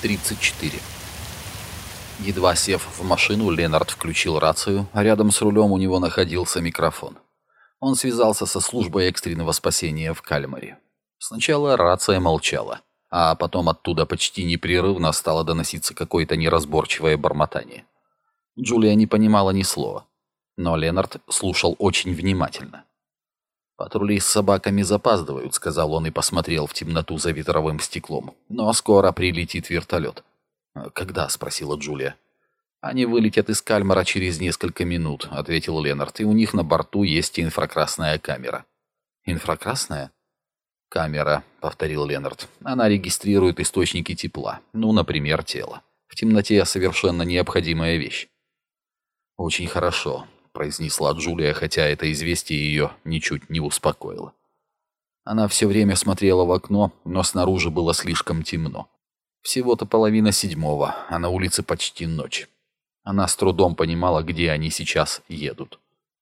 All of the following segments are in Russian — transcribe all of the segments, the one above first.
34. Едва сев в машину, Ленард включил рацию, а рядом с рулем у него находился микрофон. Он связался со службой экстренного спасения в Кальмаре. Сначала рация молчала, а потом оттуда почти непрерывно стало доноситься какое-то неразборчивое бормотание. Джулия не понимала ни слова, но Ленард слушал очень внимательно. «Патрули с собаками запаздывают», — сказал он и посмотрел в темноту за ветровым стеклом. «Но скоро прилетит вертолет». «Когда?» — спросила Джулия. «Они вылетят из Кальмара через несколько минут», — ответил Ленард, «и у них на борту есть инфракрасная камера». «Инфракрасная?» «Камера», — повторил Ленард. «Она регистрирует источники тепла, например, тело. В темноте совершенно необходимая вещь». «Очень хорошо», — произнесла Джулия, хотя это известие ее ничуть не успокоило. Она все время смотрела в окно, но снаружи было слишком темно. Всего-то 6:30, а на улице почти ночь. Она с трудом понимала, где они сейчас едут.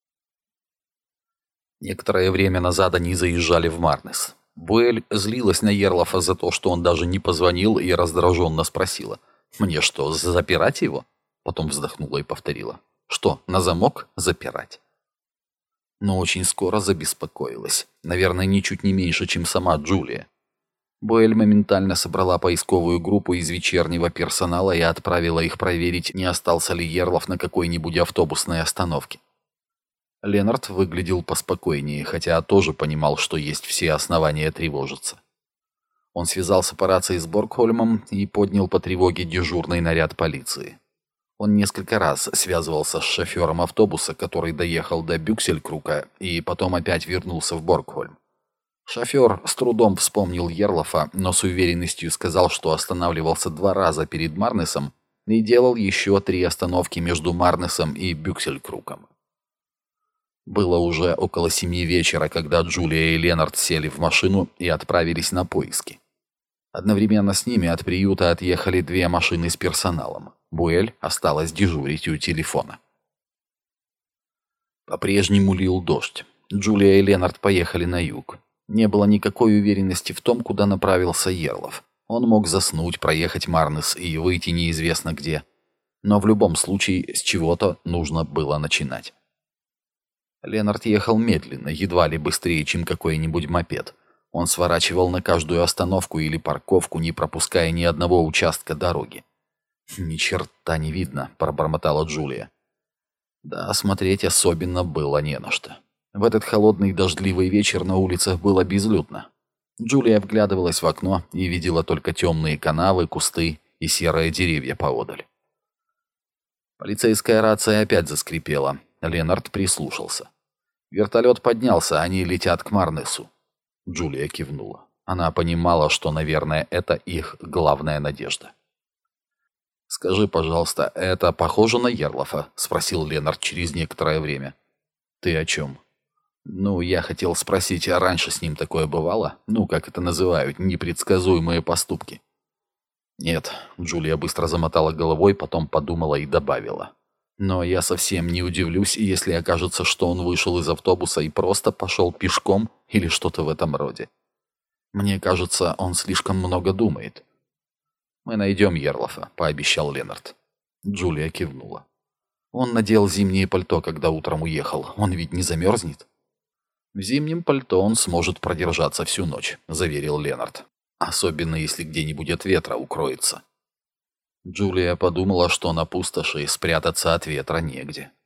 Некоторое время назад они заезжали в Марнес. Буэль злилась на Ерлафа за то, что он даже не позвонил, и раздраженно спросила: «Мне что, запирать его?» Потом вздохнула и повторила: «Что, на замок запирать?» Но очень скоро забеспокоилась. Наверное, ничуть не меньше, чем сама Джулия. Буэль моментально собрала поисковую группу из вечернего персонала и отправила их проверить, не остался ли Ерлаф на какой-нибудь автобусной остановке. Ленард выглядел поспокойнее, хотя тоже понимал, что есть все основания тревожиться. Он связался по рации с Боргхольмом и поднял по тревоге дежурный наряд полиции. Он несколько раз связывался с шофером автобуса, который доехал до Бюкселькрука и потом опять вернулся в Боргхольм. Шофер с трудом вспомнил Ерлафа, но с уверенностью сказал, что останавливался 2 раза перед Марнесом и делал еще 3 остановки между Марнесом и Бюкселькруком. Было уже около 7 вечера, когда Джулия и Ленард сели в машину и отправились на поиски. Одновременно с ними от приюта отъехали 2 машины с персоналом. Буэль осталась дежурить у телефона. По-прежнему лил дождь. Джулия и Ленард поехали на юг. Не было никакой уверенности в том, куда направился Ерлаф. Он мог заснуть, проехать Марнес и выйти неизвестно где. Но в любом случае с чего-то нужно было начинать. Ленард ехал медленно, едва ли быстрее, чем какой-нибудь мопед. Он сворачивал на каждую остановку или парковку, не пропуская ни одного участка дороги. «Ни черта не видно», — пробормотала Джулия. Да, смотреть особенно было не на что. В этот холодный дождливый вечер на улицах было безлюдно. Джулия вглядывалась в окно и видела только темные канавы, кусты и серые деревья поодаль. Полицейская рация опять заскрипела. Ленард прислушался. Вертолет поднялся, они летят к Марнесу. Джулия кивнула. Она понимала, что, наверное, это их главная надежда. «Скажи, пожалуйста, это похоже на Ерлафа?» — спросил Ленард через некоторое время. «Ты о чем?» Я хотел спросить, а раньше с ним такое бывало? Как это называют, непредсказуемые поступки?» «Нет», — Джулия быстро замотала головой, потом подумала и добавила. «Но я совсем не удивлюсь, если окажется, что он вышел из автобуса и просто пошел пешком или что-то в этом роде. Мне кажется, он слишком много думает». «Мы найдем Ерлафа», — пообещал Ленард. Джулия кивнула. «Он надел зимнее пальто, когда утром уехал. Он ведь не замерзнет?» «В зимнем пальто он сможет продержаться всю ночь», — заверил Ленард. «Особенно, если где-нибудь от ветра укроется». Джулия подумала, что на пустоши спрятаться от ветра негде.